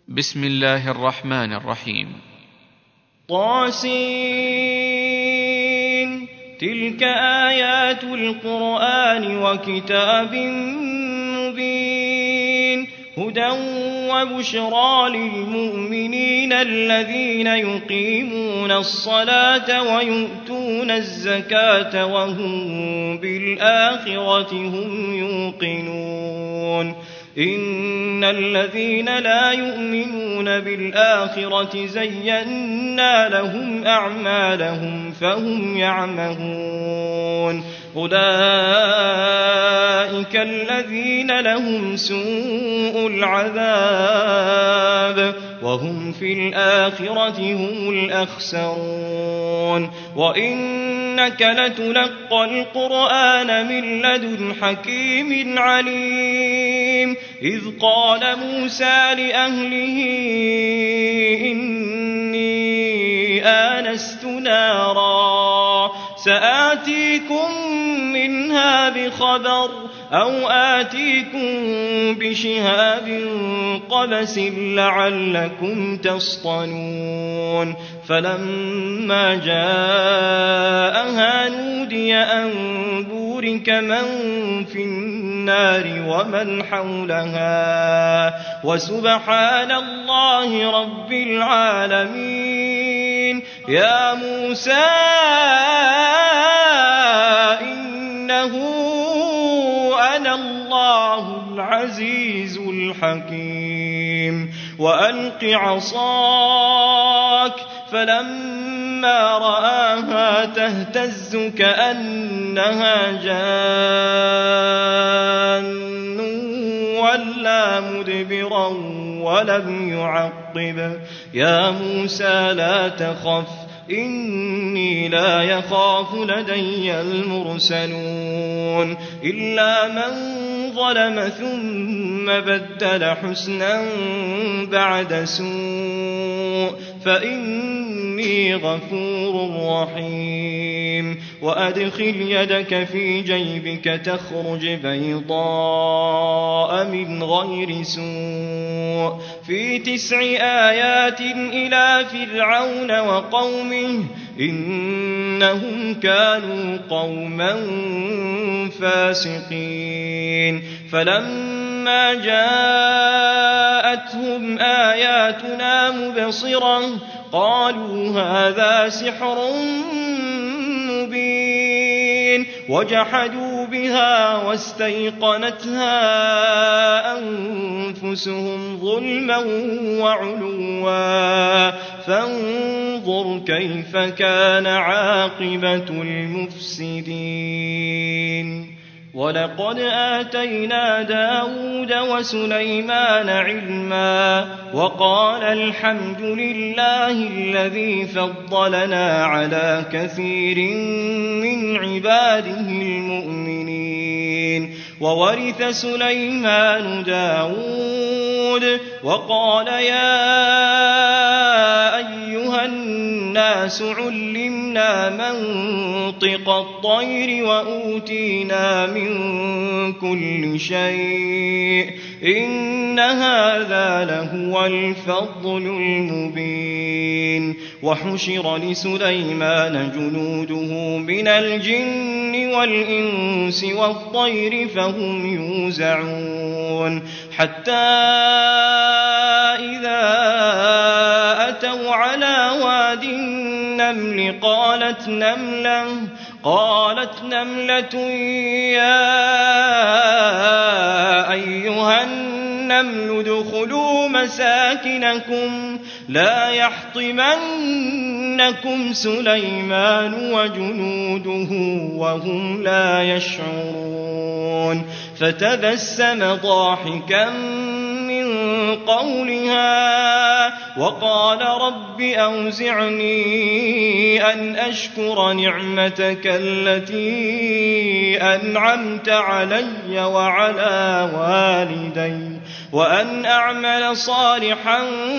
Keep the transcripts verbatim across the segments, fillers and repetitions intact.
بسم الله الرحمن الرحيم. طاسين. تلك آيات القرآن وكتاب مبين هدى وبشرى للمؤمنين الذين يقيمون الصلاة ويؤتون الزكاة وهم بالآخرة هم يوقنون. إن الذين لا يؤمنون بالآخرة زينا لهم أعمالهم فهم يعمهون. أولئك الذين لهم سوء العذاب وهم في الآخرة هم الأخسرون. وإنك لتلقى القرآن من لدن حكيم عليم. إذ قال موسى لأهله إني آنست نارا سآتيكم منها بخبر أو آتيكم بشهاب قبس لعلكم تصطلون. فلما جاءها نودي أن بورك من في النار ومن حولها وسبحان الله رب العالمين. يا موسى إنه أنا الله العزيز الحكيم. وألق عصاك فلما رآها تهتز كأنها جان ولا مدبرا ولم يعقب. يا موسى لا تخف إني لا يخاف لدي المرسلون. إلا من ظلم ثم بدل حسنا بعد سوء فإني غفور رحيم. وأدخل يدك في جيبك تخرج بيضاء من غير سوء في تسع آيات إلى فرعون وقومه إنهم كانوا قوما فاسقين. فلما جاءتهم آياتنا مبصرة قالوا هذا سحر مبين وجحدوا بها واستيقنتها أنفسهم ظلما وعلوا فانظر كيف كان عاقبة المفسدين. ولقد آتينا داود وسليمان علما وقال الحمد لله الذي فضلنا على كثير من عباده المؤمنين. وورث سليمان داود وقال يا أيها الناس علمنا منطق الطير وأوتينا من كل شيء إن هذا لهو الفضل المبين. وحشر لسليمان جنوده من الجن والإنس والطير فهم يوزعون حتى إذا أتوا على واد النمل قالت نملة قالت نملة يا أيها النمل ادخلوا مساكنكم لا يحطمنكم سليمان وجنوده وهم لا يشعرون. فتبسم ضاحكا من قولها وقال رب أوزعني أن أشكر نعمتك التي أنعمت علي وعلى والدي وأن أعمل صالحا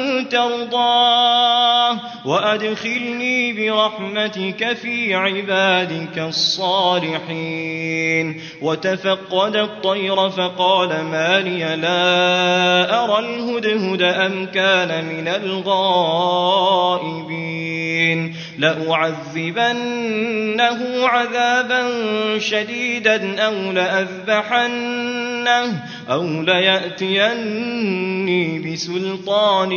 ترضاه وأدخلني برحمتك في عبادك الصالحين. وتفقد الطير فقال ما لي لا أرى الهدهد أم كان من الغائبين لأعذبنه عذابا شديدا أو لأذبحنه أو ليأتيني بسلطان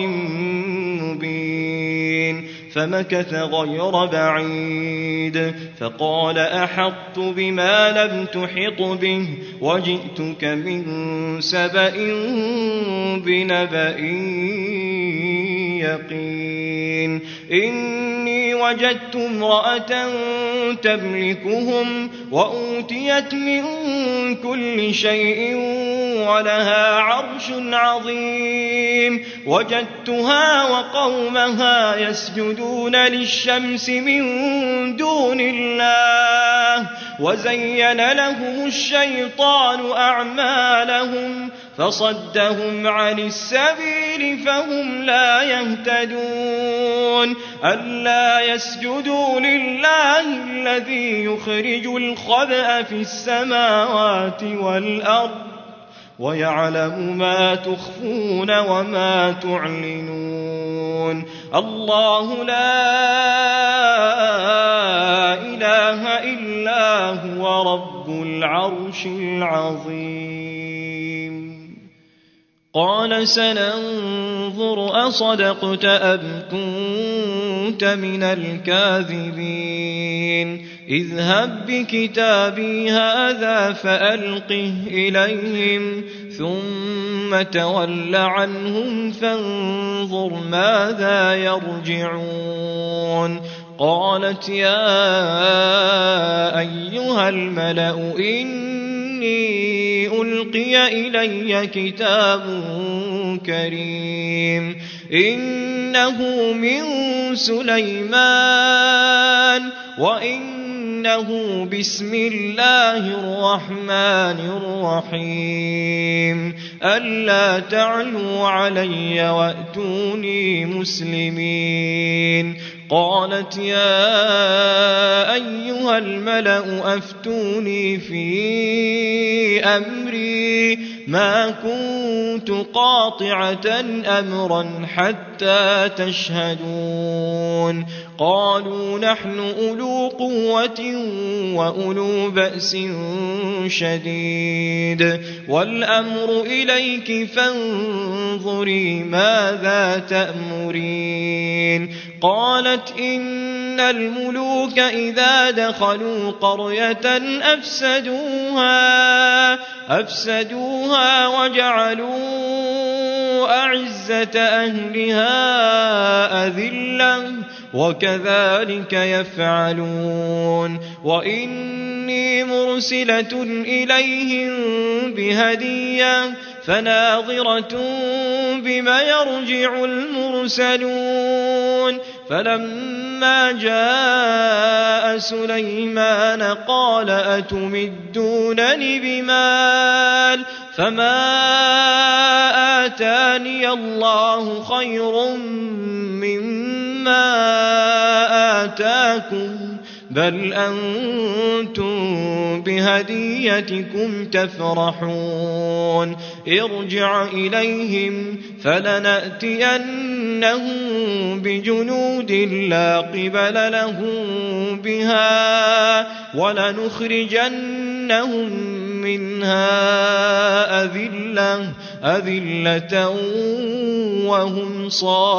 مبين. فمكث غير بعيد فقال أحطت بما لم تحط به وجئتك من سبأ بنبأ يقين. إني وجدت امرأة تملكهم وأوتيت من كل شيء ولها عرش عظيم. وجدتها وقومها يسجدون للشمس من دون الله وزين لهم الشيطان أعمالهم فصدهم عن السبيل فهم لا يهتدون. ألا يسجدوا لله الذي يخرج الخبأ في السماوات والأرض ويعلم ما تخفون وما تعلنون. الله لا إله إلا هو رب العرش العظيم. قال سننظر أصدقت أم كنت من الكاذبين. اذهب بكتابي هذا فألقه إليهم ثم تول عنهم فانظر ماذا يرجعون. قالت يا أيها الملأ إني ألقي إلي كتاب كريم إنه من سليمان وإنه بسم الله الرحمن الرحيم ألا تعلوا علي وأتوني مسلمين. قالت يا أيها الملأ أفتوني في أمري ما كنت قاطعة أمرا حتى تشهدون. قالوا نحن أولو قوة وأولو بأس شديد والأمر إليك فانظري ماذا تأمرين. قالت إن الملوك إذا دخلوا قرية أفسدوها أفسدوها وجعلوا أعزة أهلها أذلة وكذلك يفعلون. وإني مرسلة إليهم بهدية فناظرة بما يرجع المرسلون. فلما جاء سليمان قال أتمدونني بمال فما آتاني الله خير مما آتاكم بل أنتم بهديتكم تفرحون. ارجع إليهم فلنأتينهم بجنود لا قبل لهم بها ولنخرجنهم منها أذلة أذلة وهم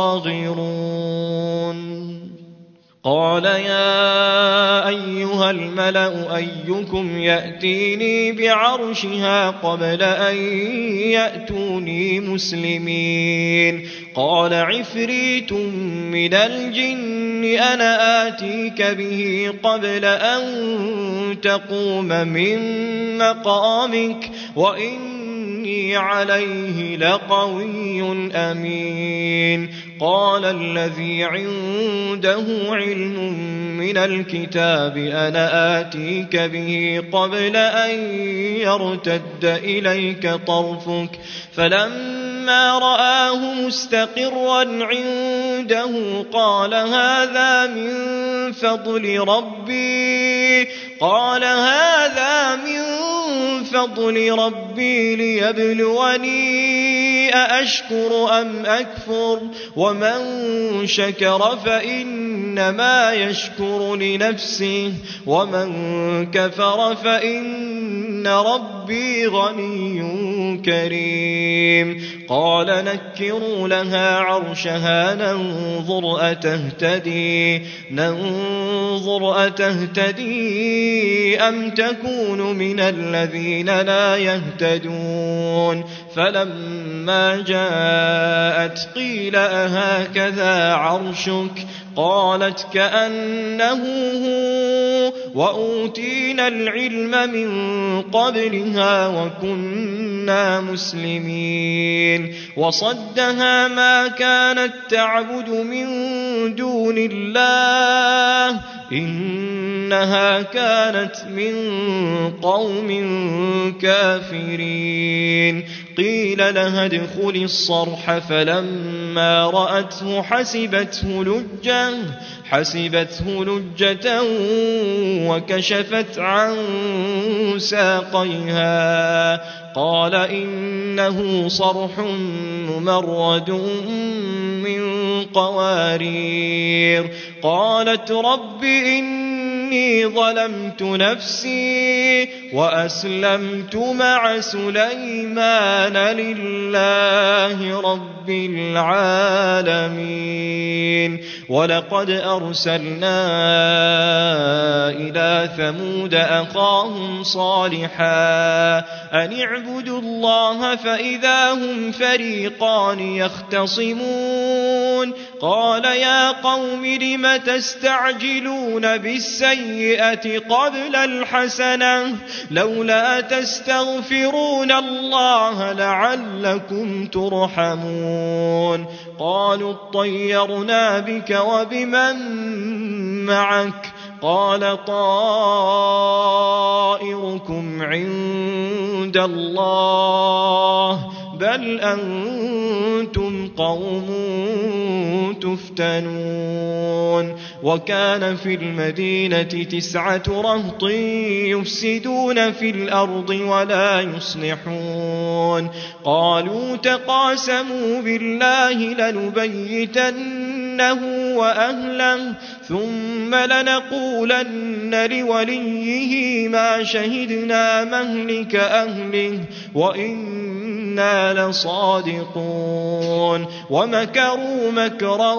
صاغرون. قال يا أيها الملأ أيكم يأتيني بعرشها قبل أن يأتوني مسلمين. قال عفريت من الجن أنا آتيك به قبل أن تقوم من مقامك وإني إني عليه لقوي أمين. قال الذي عنده علم من الكتاب أنا آتيك به قبل أن يرتد إليك طرفك فلما رآه مستقرا عنده قال هذا من فضل ربي قال هذا من فضل ربي ليبلوني أأشكر أم أكفر ومن شكر فإنما يشكر لنفسه ومن كفر فإن ربي غني كريم. قال نكروا لها عرشها ننظر أتهتدي ننظر أتهتدي أم تكون من الذين لا يهتدون. فلما جاءت قيل أهكذا عرشك قالت كأنه هو وأوتينا العلم من قبلها وكنا مسلمين. وصدها ما كانت تعبد من دون الله إنها كانت من قوم كافرين. قيل لها ادخل الصرح فلما رأته حسبته لجة حسبته لجة وكشفت عن ساقيها قال إنه صرح ممرد من قوارير. قالت رب إني ظلمت نفسي وأسلمت مع سليمان لله رب العالمين. ولقد أرسلنا إلى ثمود أخاهم صالحا أن اعبدوا الله فإذا هم فريقان يختصمون. قال يا قوم لم تستعجلون بالسيئة قبل الحسنة لولا تستغفرون الله لعلكم ترحمون. قالوا اطيرنا بك وبمن معك قال طائركم عند الله بل أنتم قوم تفتنون. وكان في المدينة تسعة رهط يفسدون في الأرض ولا يصلحون. قالوا تقاسموا بالله لنبيتنه وأهله ثم لنقولن لوليه ما شهدنا مهلك أهله وإنا لصادقون. ومكروا مكرا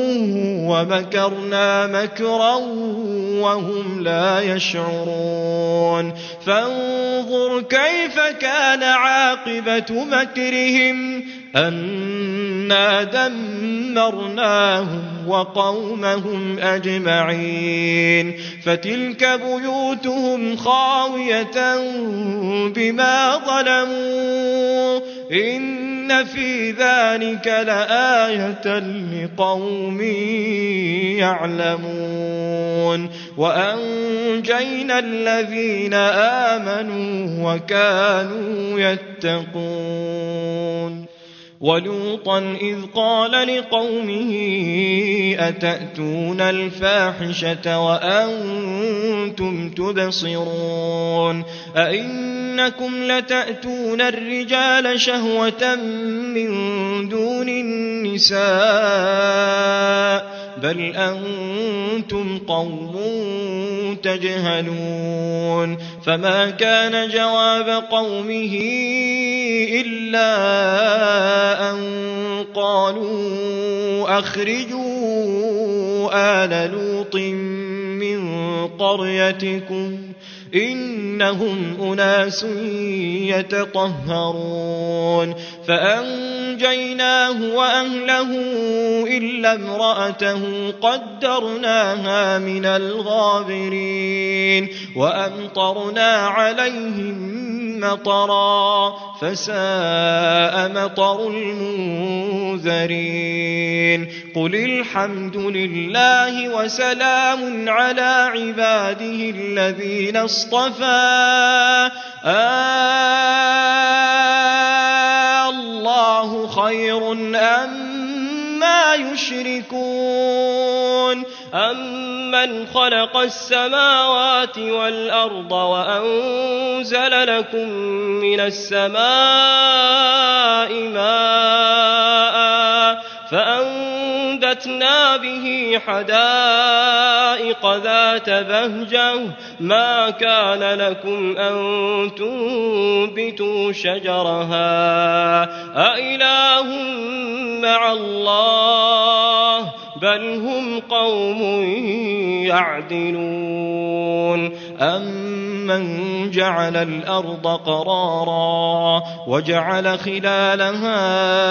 ومكرنا مكرا وهم لا يشعرون. فانظر كيف كان عاقبة مكرهم أنا دمرناهم وقومهم أجمعين. فتلك بيوتهم خاوية بما ظلموا إن في ذلك لآية لقوم يعلمون. وأنجينا الذين آمنوا وكانوا يتقون. ولوطا إذ قال لقومه أتأتون الفاحشة وأنتم تبصرون أئنكم لتأتون الرجال شهوة من دون النساء بل أنتم قوم تجهلون. فما كان جواب قومه إلا أن قالوا أخرجوا آل لوط من قريتكم إنهم أناس يتطهرون. فأنجيناه وأهله إلا امرأته قدرناها من الغابرين وأمطرنا عليهم مطرا فساء مطر المنذرين قل الحمد لله وسلام على عباده الذين اصطفى آه الله خير أما يشركون أمن خلق السماوات والأرض وأنزل لكم من السماء ماء فأنبتنا به حدائق ذات بهجة ما كان لكم أن تنبتوا شجرها أإله مع الله بل هم قوم يعدلون أمن جعل الأرض قرارا وجعل خلالها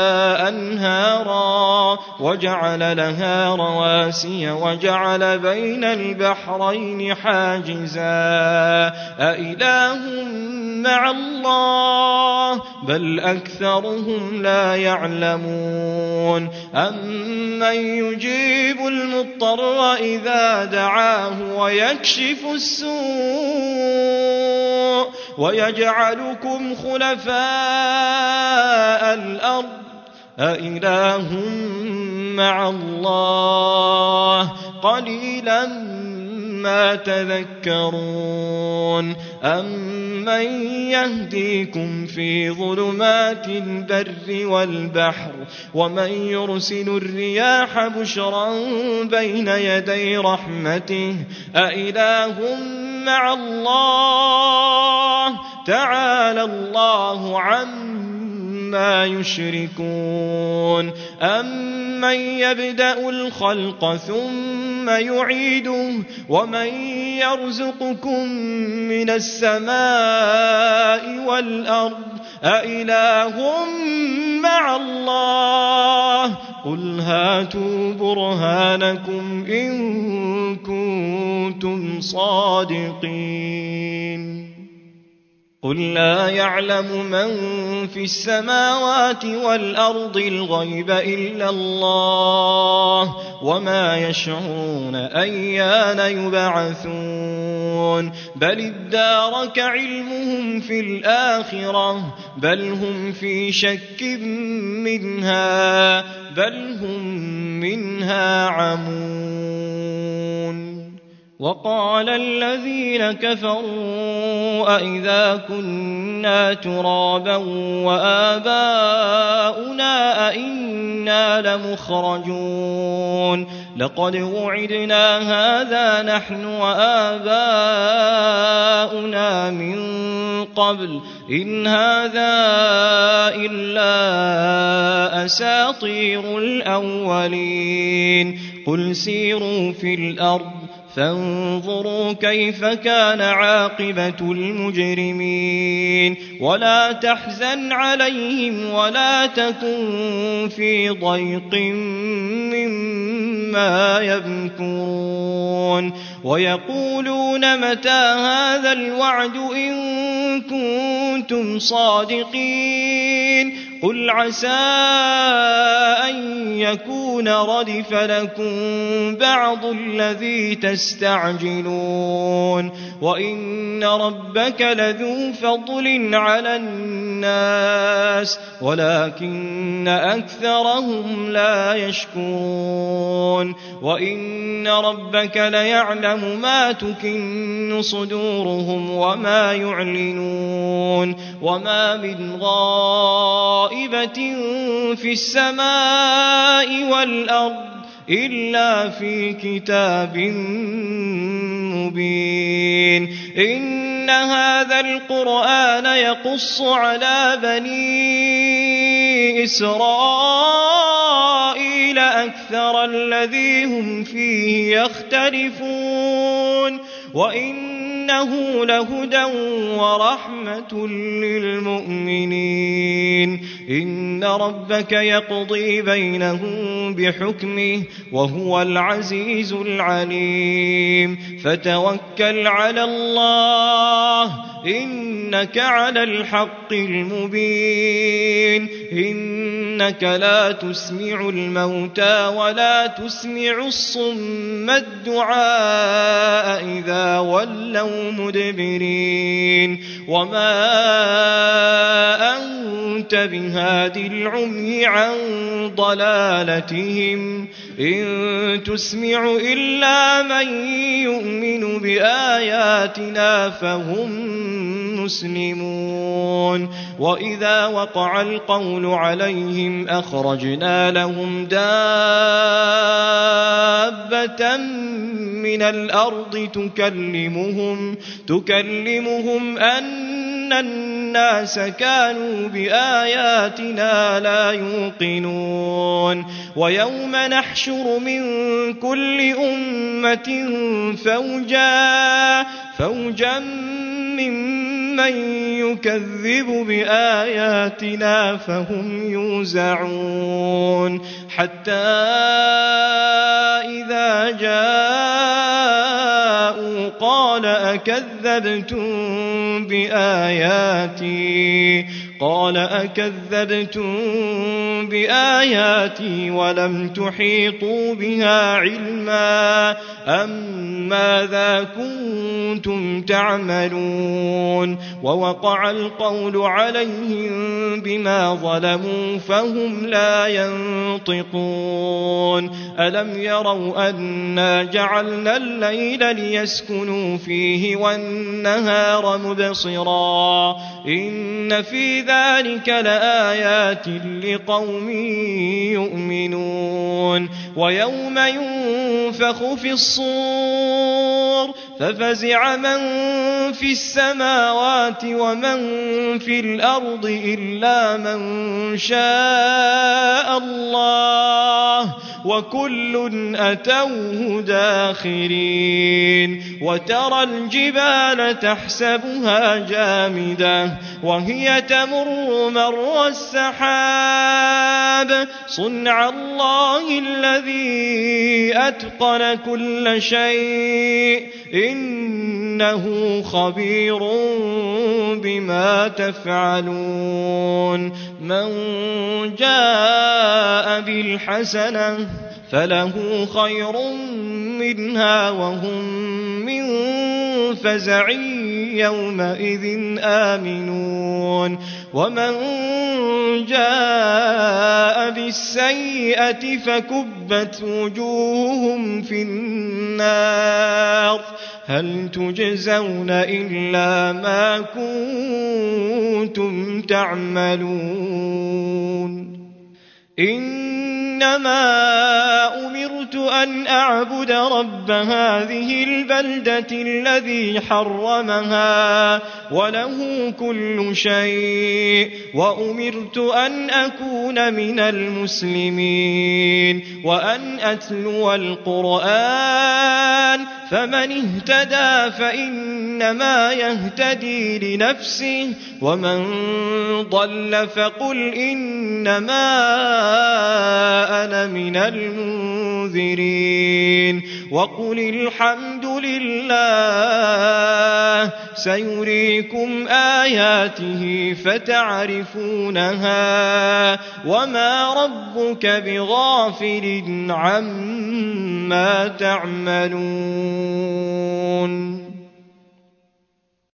أنهارا وجعل لها رواسي وجعل بين البحرين حاجزا أإله مع الله بل أكثرهم لا يعلمون أمن يجيب المضطر إذا دعاه ويكشف السوء ويجعلكم خلفاء الأرض أإله مع الله قليلا ما تذكرون أمن يهديكم في ظلمات البر والبحر ومن يرسل الرياح بشرا بين يدي رحمته أإله مع الله تعالى الله عما يشركون أمن يبدأ الخلق ثم يعيده ومن يرزقكم من السماء والأرض أإله مع الله قل هاتوا برهانكم إن كنتم صادقين قل لا يعلم من في السماوات والأرض الغيب إلا الله وما يشعرون أيان يبعثون بل ادارك علمهم في الآخرة بل هم في شك منها بل هم منها عمون وقال الذين كفروا أئذا كنا ترابا وآباؤنا أئنا لمخرجون لقد وعدنا هذا نحن وآباؤنا من قبل إن هذا إلا أساطير الأولين قل سيروا في الأرض فانظروا كيف كان عاقبة المجرمين ولا تحزن عليهم ولا تكن في ضيق مما يمكرون ويقولون متى هذا الوعد إن كنتم صادقين قل عسى أن يكون ردف لكم بعض الذي تستعجلون وإن ربك لذو فضل على الناس ولكن أكثرهم لا يشكرون وإن ربك ليعلم ما تكن صدورهم وما يعلنون وما من غائبة في السماء والأرض إلا في كتاب مبين إن هذا القرآن يقص على بني إسرائيل أكثر الذي هم فيه يختلفون وإنه لهدى ورحمة للمؤمنين إن ربك يقضي بينهم بحكمه وهو العزيز العليم فتوكل على الله إنك على الحق المبين إنك لا تسمع الموتى ولا تسمع الصم الدعاء إذا ولوا مدبرين وما أنت بهاد العمي عن ضلالتهم إن تسمع إلا من يؤمن بآياتنا فهم مسلمون وإذا وقع القول عليهم أخرجنا لهم دابة من الأرض تكلمهم تكلمهم أن الناس كانوا بآياتنا لا يوقنون ويوم نحشر من كل أمة فوجا فوجا ممن يكذب بآياتنا فهم يوزعون حتى إذا جاءوا قال أكذبتم بآياتي قال أكذبتم بآياتي ولم تحيطوا بها علما أم ماذا كنتم تعملون ووقع القول عليهم بما ظلموا فهم لا ينطقون ألم يروا أنا جعلنا الليل ليسكنوا فيه والنهار مبصرا إن في ذلك لآيات لقوم يؤمنون ويوم ينفخ في الصور ففزع من في السماوات ومن في الأرض إلا من شاء الله وكل أتوه داخرين وترى الجبال تحسبها جامدة وهي تمر مر السحاب صنع الله الذي أتقن كل شيء إنه خبير بما تفعلون من جاء بالحسنة فله خير منها وهم من فزع يومئذ آمنون ومن جاء بالسيئة فكبت وجوههم في النار هل تجزون إلا ما كنتم تعملون إنما أمرت أن أعبد رب هذه البلدة الذي حرمها وله كل شيء وأمرت أن أكون من المسلمين وأن أتلو القرآن فمن اهتدى فإنما يهتدي لنفسه ومن ضل فقل إنما أنا من المنذرين وقل الحمد لله سيريكم آياته فتعرفونها وما ربك بغافل عما تعملون